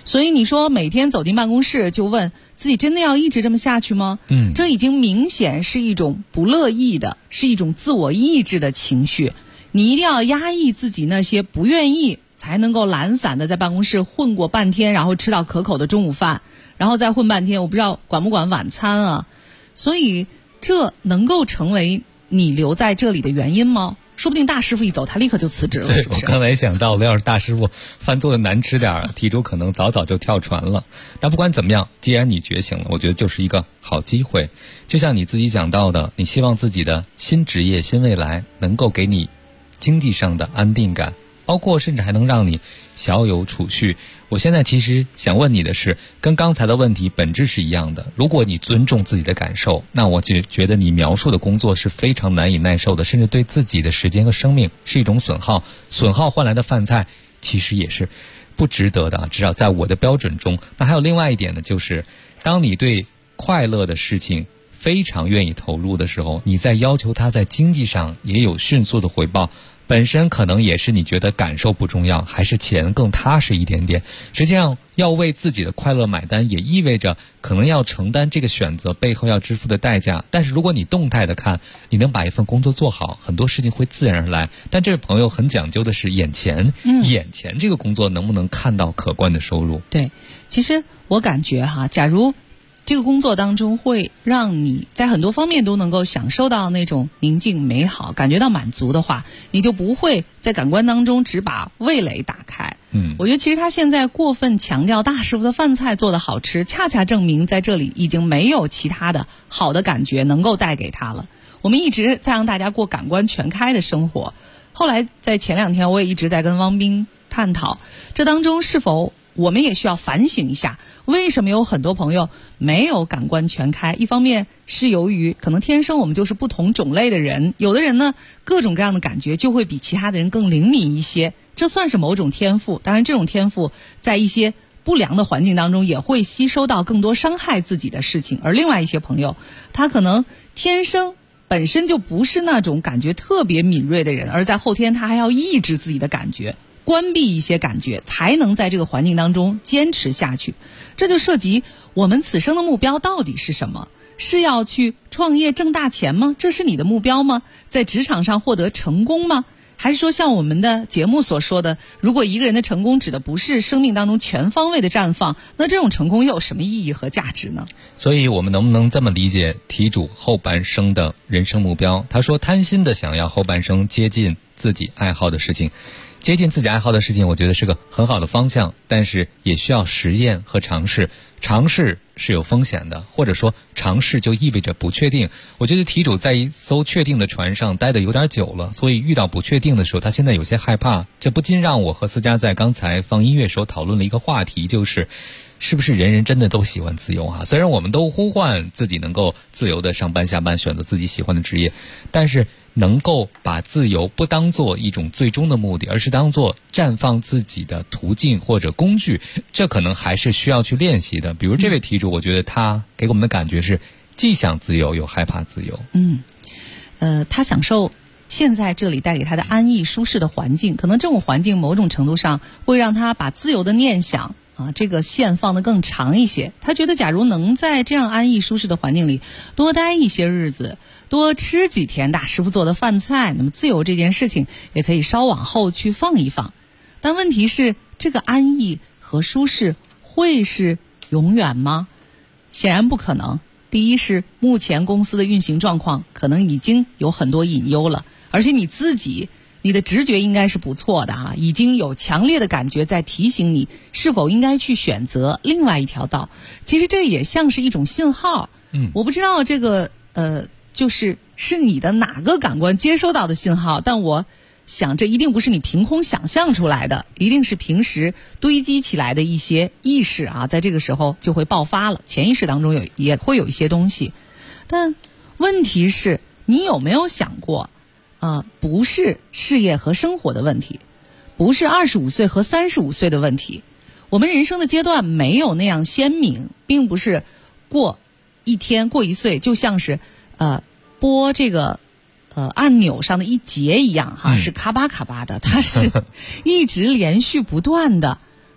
所以你说每天走进办公室就问自己真的要一直这么下去吗？这已经明显是一种不乐意的，是一种自我抑制的情绪。你一定要压抑自己那些不愿意，才能够懒散的在办公室混过半天，然后吃到可口的中午饭，然后再混半天，我不知道管不管晚餐啊。所以这能够成为你留在这里的原因吗？说不定大师傅一走，他立刻就辞职了。 对， 是不是？ 我刚才想到了，要是大师傅饭做的难吃点，题主可能早早就跳船了。但不管怎么样，既然你觉醒了，我觉得就是一个好机会。就像你自己讲到的，你希望自己的新职业、新未来能够给你经济上的安定感，包括甚至还能让你小有储蓄。我现在其实想问你的是，跟刚才的问题本质是一样的。如果你尊重自己的感受，那我就觉得你描述的工作是非常难以耐受的，甚至对自己的时间和生命是一种损耗。损耗换来的饭菜其实也是不值得的，至少在我的标准中。那还有另外一点呢，就是当你对快乐的事情非常愿意投入的时候，你在要求它在经济上也有迅速的回报，本身可能也是你觉得感受不重要，还是钱更踏实一点点。实际上要为自己的快乐买单，也意味着可能要承担这个选择背后要支付的代价。但是如果你动态的看，你能把一份工作做好，很多事情会自然而来。但这位朋友很讲究的是眼前这个工作能不能看到可观的收入。 对，其实我感觉假如这个工作当中会让你在很多方面都能够享受到那种宁静美好，感觉到满足的话，你就不会在感官当中只把味蕾打开。我觉得其实他现在过分强调大师傅的饭菜做得好吃，恰恰证明在这里已经没有其他的好的感觉能够带给他了。我们一直在让大家过感官全开的生活，后来在前2天我也一直在跟汪斌探讨，这当中是否我们也需要反省一下，为什么有很多朋友没有感官全开？一方面是由于可能天生我们就是不同种类的人，有的人呢各种各样的感觉就会比其他的人更灵敏一些，这算是某种天赋。当然这种天赋在一些不良的环境当中也会吸收到更多伤害自己的事情。而另外一些朋友，他可能天生本身就不是那种感觉特别敏锐的人，而在后天他还要抑制自己的感觉，关闭一些感觉，才能在这个环境当中坚持下去。这就涉及我们此生的目标到底是什么？是要去创业挣大钱吗？这是你的目标吗？在职场上获得成功吗？还是说像我们的节目所说的，如果一个人的成功指的不是生命当中全方位的绽放，那这种成功又有什么意义和价值呢？ 所以我们能不能这么理解题主后半生的人生目标？他说贪心的想要后半生接近自己爱好的事情。接近自己爱好的事情，我觉得是个很好的方向，但是也需要实验和尝试。尝试是有风险的，或者说尝试就意味着不确定。我觉得题主在一艘确定的船上待得有点久了，所以遇到不确定的时候，他现在有些害怕。这不禁让我和思佳在刚才放音乐时候讨论了一个话题，就是是不是人人真的都喜欢自由啊？虽然我们都呼唤自己能够自由的上班下班，选择自己喜欢的职业，但是能够把自由不当做一种最终的目的，而是当做绽放自己的途径或者工具，这可能还是需要去练习的。比如这位题主，我觉得他给我们的感觉是既想自由又害怕自由。 他享受现在这里带给他的安逸舒适的环境，可能这种环境某种程度上会让他把自由的念想这个线放得更长一些。他觉得假如能在这样安逸舒适的环境里多待一些日子，多吃几天大师傅做的饭菜，那么自由这件事情也可以稍往后去放一放。但问题是，这个安逸和舒适会是永远吗？显然不可能。第一是目前公司的运行状况可能已经有很多隐忧了，而且你自己你的直觉应该是不错的已经有强烈的感觉在提醒你是否应该去选择另外一条道。其实这也像是一种信号。我不知道这个就是你的哪个感官接收到的信号，但我想这一定不是你凭空想象出来的，一定是平时堆积起来的一些意识在这个时候就会爆发了，潜意识当中也会有一些东西。但问题是，你有没有想过不是事业和生活的问题，不是25岁和35岁的问题。我们人生的阶段没有那样鲜明，并不是过一天过一岁就像是拨这个按钮上的一节一样是咔吧咔吧的，它是一直连续不断的。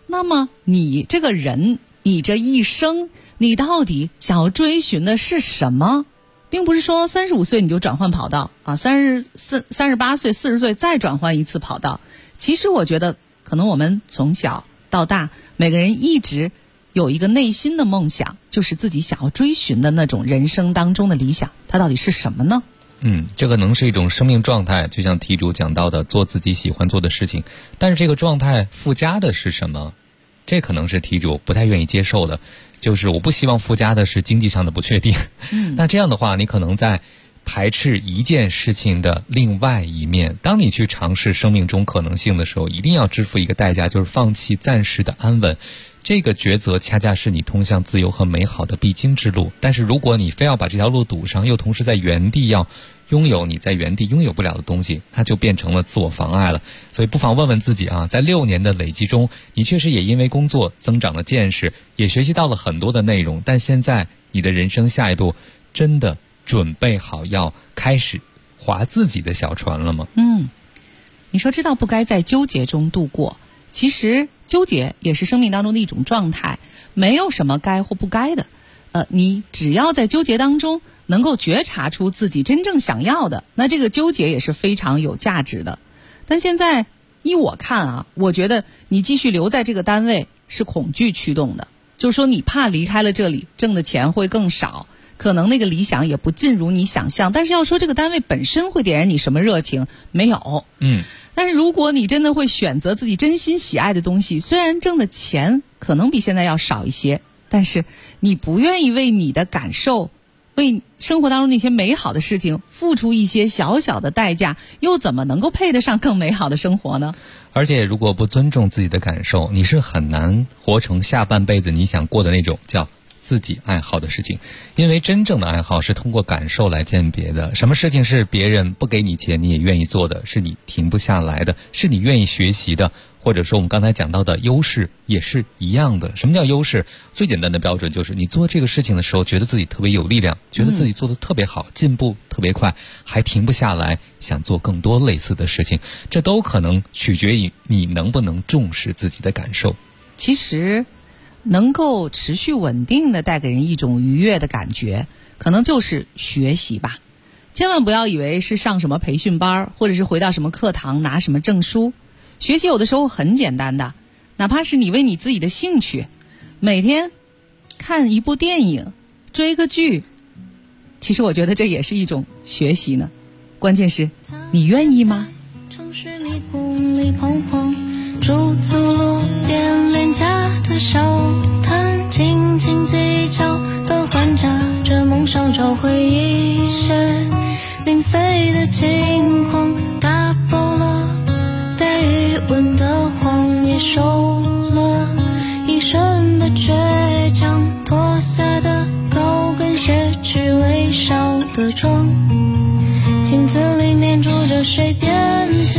那么你这个人，你这一生，你到底想要追寻的是什么？并不是说35岁你就转换跑道啊，38岁、40岁再转换一次跑道。其实我觉得，可能我们从小到大，每个人一直有一个内心的梦想，就是自己想要追寻的那种人生当中的理想，它到底是什么呢？ 这可能是一种生命状态，就像题主讲到的，做自己喜欢做的事情。但是这个状态附加的是什么？这可能是题主不太愿意接受的，就是我不希望附加的是经济上的不确定。那这样的话，你可能在排斥一件事情的另外一面。当你去尝试生命中可能性的时候，一定要支付一个代价，就是放弃暂时的安稳。这个抉择恰恰是你通向自由和美好的必经之路。但是如果你非要把这条路堵上，又同时在原地要拥有你在原地拥有不了的东西，那就变成了自我妨碍了。所以不妨问问自己啊，在6年的累积中，你确实也因为工作增长了见识，也学习到了很多的内容，但现在你的人生下一步真的准备好要开始划自己的小船了吗？ 你说知道不该在纠结中度过，其实纠结也是生命当中的一种状态，没有什么该或不该的。你只要在纠结当中能够觉察出自己真正想要的，那这个纠结也是非常有价值的。但现在依我看啊，我觉得你继续留在这个单位是恐惧驱动的，就是说你怕离开了这里挣的钱会更少，可能那个理想也不尽如你想象。但是要说这个单位本身会点燃你什么热情，没有。但是如果你真的会选择自己真心喜爱的东西，虽然挣的钱可能比现在要少一些，但是你不愿意为你的感受，为生活当中那些美好的事情付出一些小小的代价，又怎么能够配得上更美好的生活呢？ 而且如果不尊重自己的感受，你是很难活成下半辈子你想过的那种叫自己爱好的事情。因为真正的爱好是通过感受来鉴别的。什么事情是别人不给你钱你也愿意做的，是你停不下来的，是你愿意学习的，或者说我们刚才讲到的优势也是一样的。什么叫优势？最简单的标准就是你做这个事情的时候觉得自己特别有力量，觉得自己做得特别好，进步特别快，还停不下来，想做更多类似的事情。这都可能取决于你能不能重视自己的感受。 其实能够持续稳定的带给人一种愉悦的感觉，可能就是学习吧。千万不要以为是上什么培训班，或者是回到什么课堂拿什么证书。学习有的时候很简单的，哪怕是你为你自己的兴趣，每天看一部电影，追个剧，其实我觉得这也是一种学习呢。关键是你愿意吗？ 城市迷宫里彷徨，驻足路边廉价的小摊，轻轻技巧地还价着梦想，找回一些零碎的轻狂，打破了带余温的谎，也收了一身的倔强，脱下的高跟鞋，只微笑的妆，镜子里面住着谁遍体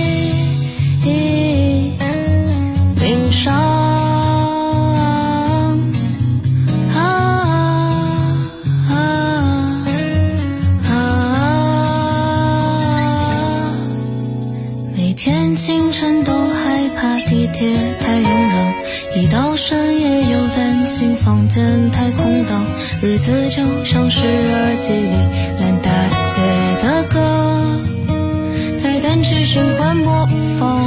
鳞伤。每天清晨都害怕地铁太拥人，一到深夜又担心房间太空荡，日子就像是耳机里烂大街的歌，在单曲循环播放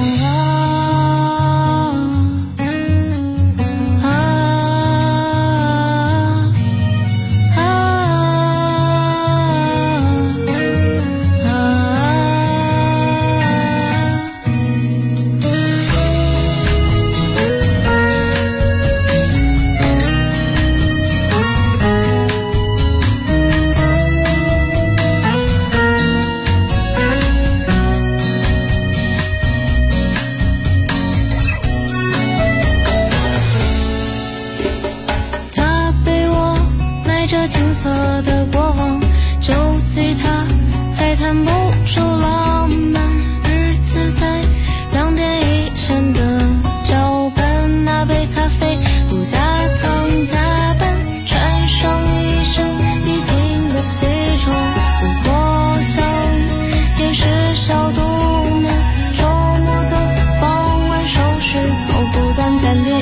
青涩的过往，旧吉他再弹不出浪漫，日子在2点1线的脚本，那杯咖啡不加糖加班，穿上一身笔挺的西装，不过想也是小度年，周末的傍晚收拾后不但赶点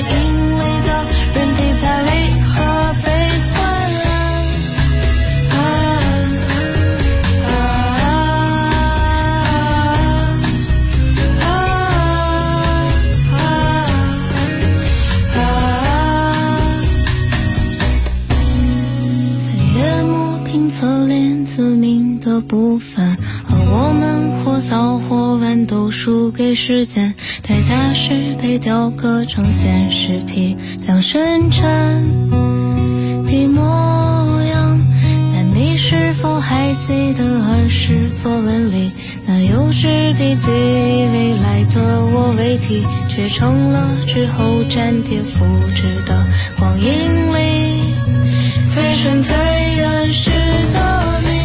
我们或早或晚都输给时间，代价是被雕刻成现实批量生产的模样。但你是否还记得儿时作文里那幼稚笔记，未来的我为题，却成了之后粘贴复制的光阴里最纯最原始的你。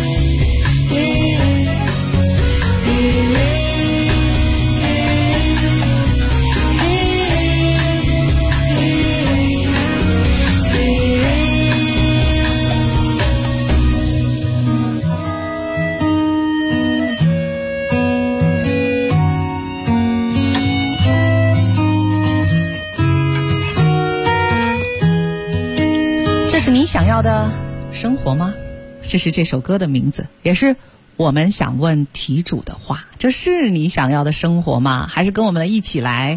这是你想要的生活吗？这是这首歌的名字，也是我们想问题主的话。这是你想要的生活吗？还是跟我们一起来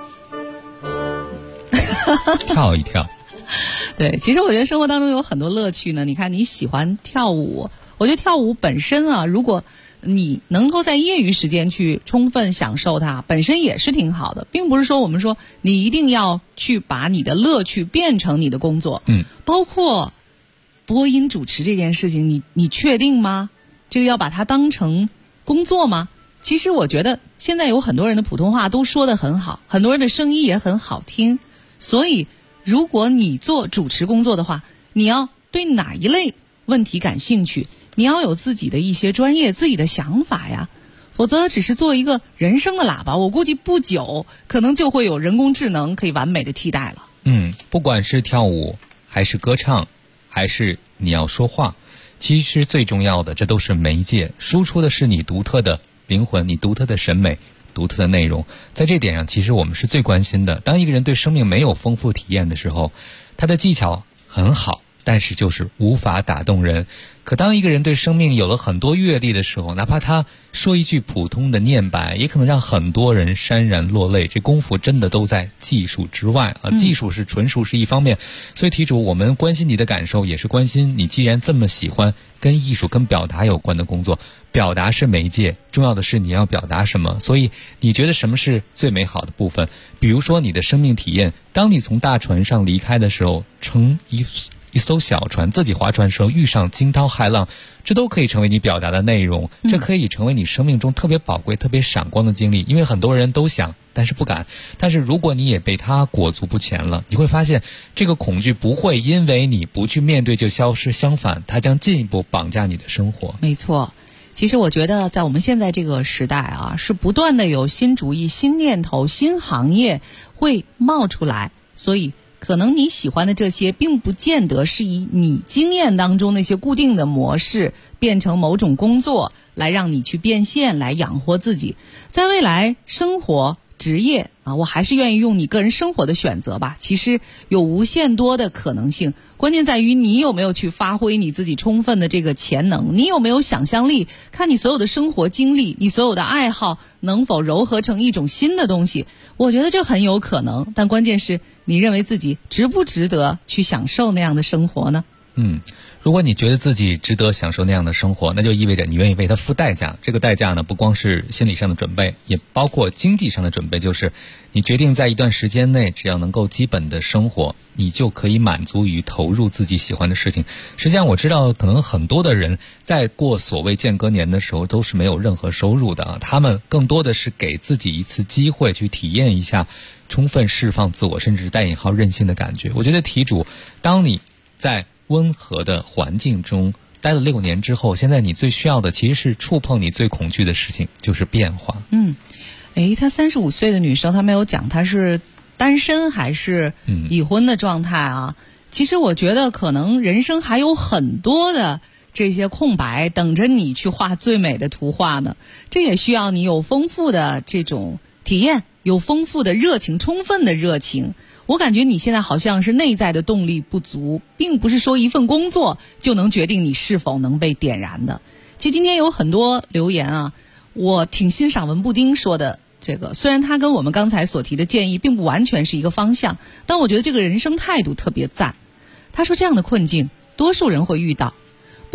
跳一跳？ 对，其实我觉得生活当中有很多乐趣呢。你看，你喜欢跳舞，我觉得跳舞本身啊，如果你能够在业余时间去充分享受它，本身也是挺好的，并不是说我们说你一定要去把你的乐趣变成你的工作。包括播音主持这件事情，你确定吗？这个要把它当成工作吗？其实我觉得现在有很多人的普通话都说得很好，很多人的声音也很好听，所以如果你做主持工作的话，你要对哪一类问题感兴趣，你要有自己的一些专业自己的想法呀，否则只是做一个人声的喇叭，我估计不久可能就会有人工智能可以完美的替代了。 不管是跳舞还是歌唱还是你要说话，其实最重要的这都是媒介，输出的是你独特的灵魂，你独特的审美，独特的内容。在这点上其实我们是最关心的。当一个人对生命没有丰富体验的时候，他的技巧很好，但是就是无法打动人。可当一个人对生命有了很多阅历的时候，哪怕他说一句普通的念白，也可能让很多人潸然落泪。这功夫真的都在技术之外啊，技术是纯熟是一方面。所以题主，我们关心你的感受，也是关心你既然这么喜欢跟艺术跟表达有关的工作，表达是媒介，重要的是你要表达什么。所以你觉得什么是最美好的部分？比如说你的生命体验，当你从大船上离开的时候，乘一艘小船自己划船的时候遇上惊涛骇浪，这都可以成为你表达的内容，这可以成为你生命中特别宝贵特别闪光的经历。因为很多人都想但是不敢，但是如果你也被它裹足不前了，你会发现这个恐惧不会因为你不去面对就消失，相反它将进一步绑架你的生活。 没错，其实我觉得在我们现在这个时代啊，是不断的有新主意新念头新行业会冒出来，所以可能你喜欢的这些并不见得是以你经验当中那些固定的模式变成某种工作来让你去变现来养活自己。在未来生活职业啊，我还是愿意用你个人生活的选择吧，其实有无限多的可能性，关键在于你有没有去发挥你自己充分的这个潜能，你有没有想象力，看你所有的生活经历，你所有的爱好能否糅合成一种新的东西。我觉得这很有可能，但关键是你认为自己值不值得去享受那样的生活呢？ 如果你觉得自己值得享受那样的生活，那就意味着你愿意为它付代价。这个代价呢，不光是心理上的准备，也包括经济上的准备，就是你决定在一段时间内，只要能够基本的生活，你就可以满足于投入自己喜欢的事情。实际上我知道可能很多的人在过所谓间隔年的时候都是没有任何收入的，他们更多的是给自己一次机会去体验一下充分释放自我，甚至带引号任性的感觉。我觉得题主，当你在温和的环境中待了6年之后，现在你最需要的其实是触碰你最恐惧的事情，就是变化。 她35岁的女生，她没有讲她是单身还是已婚的状态啊。其实我觉得可能人生还有很多的这些空白等着你去画最美的图画呢。这也需要你有丰富的这种体验，有丰富的热情，充分的热情。我感觉你现在好像是内在的动力不足，并不是说一份工作就能决定你是否能被点燃的。其实今天有很多留言啊，我挺欣赏文布丁说的这个，虽然他跟我们刚才所提的建议并不完全是一个方向，但我觉得这个人生态度特别赞。他说这样的困境多数人会遇到，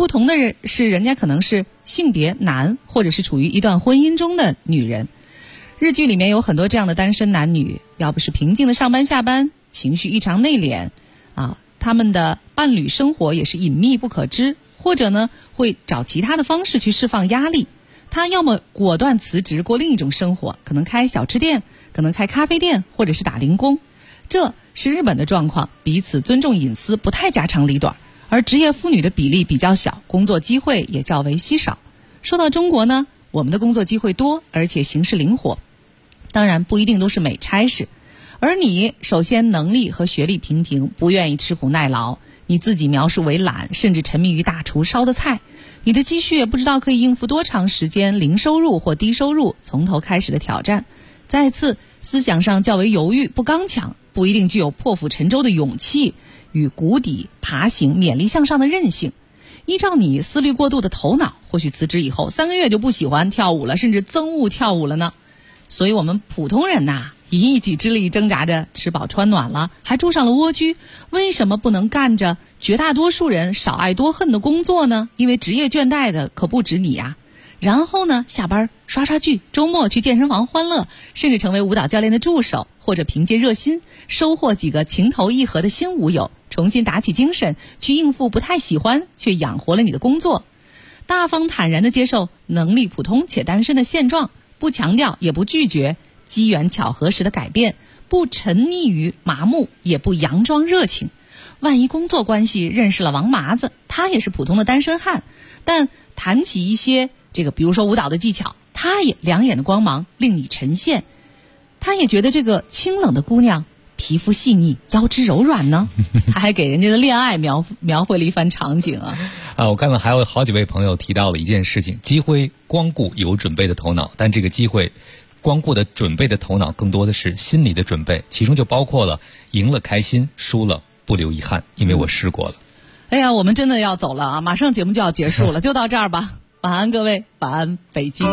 不同的是人家可能是性别男，或者是处于一段婚姻中的女人。日剧里面有很多这样的单身男女，要不是平静的上班下班，情绪异常内敛他们的伴侣生活也是隐秘不可知，或者呢会找其他的方式去释放压力。他要么果断辞职过另一种生活，可能开小吃店，可能开咖啡店，或者是打零工。这是日本的状况，彼此尊重隐私，不太家长里短，而职业妇女的比例比较小，工作机会也较为稀少。说到中国呢，我们的工作机会多，而且形式灵活，当然不一定都是美差事。而你首先能力和学历平平，不愿意吃苦耐劳，你自己描述为懒，甚至沉迷于大厨烧的菜，你的积蓄也不知道可以应付多长时间零收入或低收入从头开始的挑战。再次，思想上较为犹豫不刚强，不一定具有破釜沉舟的勇气与谷底爬行勉励向上的韧性。依照你思虑过度的头脑，或许辞职以后3个月就不喜欢跳舞了，甚至憎恶跳舞了呢。所以我们普通人以一己之力挣扎着吃饱穿暖了，还住上了蜗居，为什么不能干着绝大多数人少爱多恨的工作呢？因为职业倦怠的可不止你呀。然后呢，下班刷刷剧，周末去健身房欢乐，甚至成为舞蹈教练的助手，或者凭借热心收获几个情投意合的新舞友，重新打起精神去应付不太喜欢却养活了你的工作。大方坦然地接受能力普通且单身的现状，不强调也不拒绝机缘巧合时的改变，不沉溺于麻木，也不佯装热情。万一工作关系认识了王麻子，他也是普通的单身汉，但谈起一些比如说舞蹈的技巧，他也两眼的光芒令你沉陷，他也觉得这个清冷的姑娘皮肤细腻，腰肢柔软呢。他还给人家的恋爱描绘了一番场景我看到还有好几位朋友提到了一件事情：机会光顾有准备的头脑，但这个机会光顾的准备的头脑更多的是心理的准备，其中就包括了赢了开心，输了不留遗憾，因为我试过了。 哎呀，我们真的要走了马上节目就要结束了，就到这儿吧。晚安各位，晚安北京。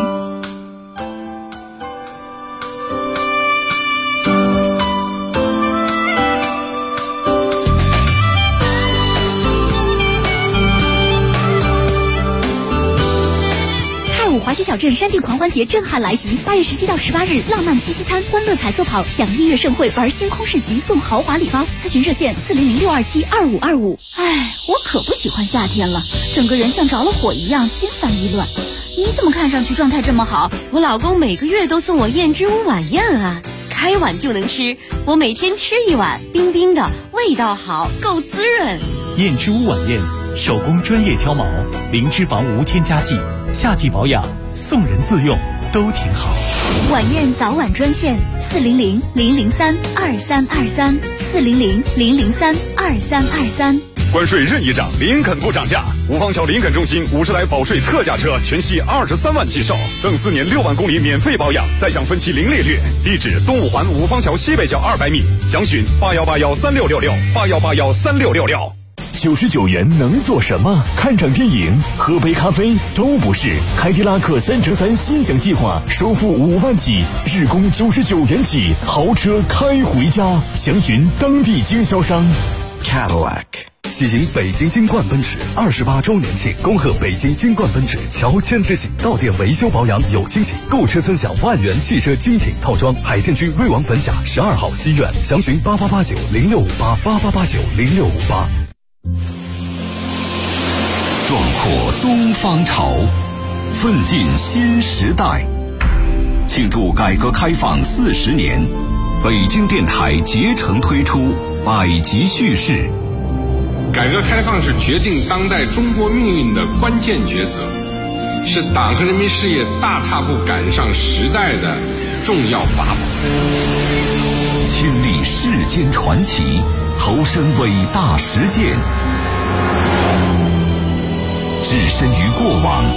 华胥小镇山地狂欢节震撼来袭，8月17到18日，浪漫七夕餐、欢乐彩色跑，享音乐盛会，玩星空市集，送豪华礼包。咨询热线400-627-2525。哎，我可不喜欢夏天了，整个人像着了火一样，心烦意乱。你怎么看上去状态这么好？ 我老公每个月都送我燕之屋晚宴啊，开碗就能吃，我每天吃一碗，冰冰的，味道好，够滋润。 燕之屋晚宴，手工专业挑毛，零脂肪无添加剂，夏季保养，送人自用都挺好。 晚宴早晚专线400-003-2323，400-003-2323。 关税任意涨，林肯不涨价。五方桥林肯中心50台保税特价车，全系23万起售，赠4年6万公里免费保养，再享分期零利率。地址：东五环五方桥西北角200米。详询81813666，81813666。 99元能做什么？看场电影、喝杯咖啡都不是。凯迪拉克3乘3心想计划，首付5万起，日供99元起，豪车开回家。详询当地经销商。 Cadillac 喜迎北京金冠奔驰28周年庆，恭贺北京金冠奔驰乔迁之喜，到店维修保养有惊喜，购车尊享万元汽车精品套装。海淀区瑞王坟甲12号西苑，详询88890658，88890658。 壮阔东方潮，奋进新时代。庆祝改革开放40年，北京电台竭诚推出百集叙事。 改革开放是决定当代中国命运的关键抉择，是党和人民事业大踏步赶上时代的重要法宝。 亲历世间传奇，投身伟大实践，置身于过往，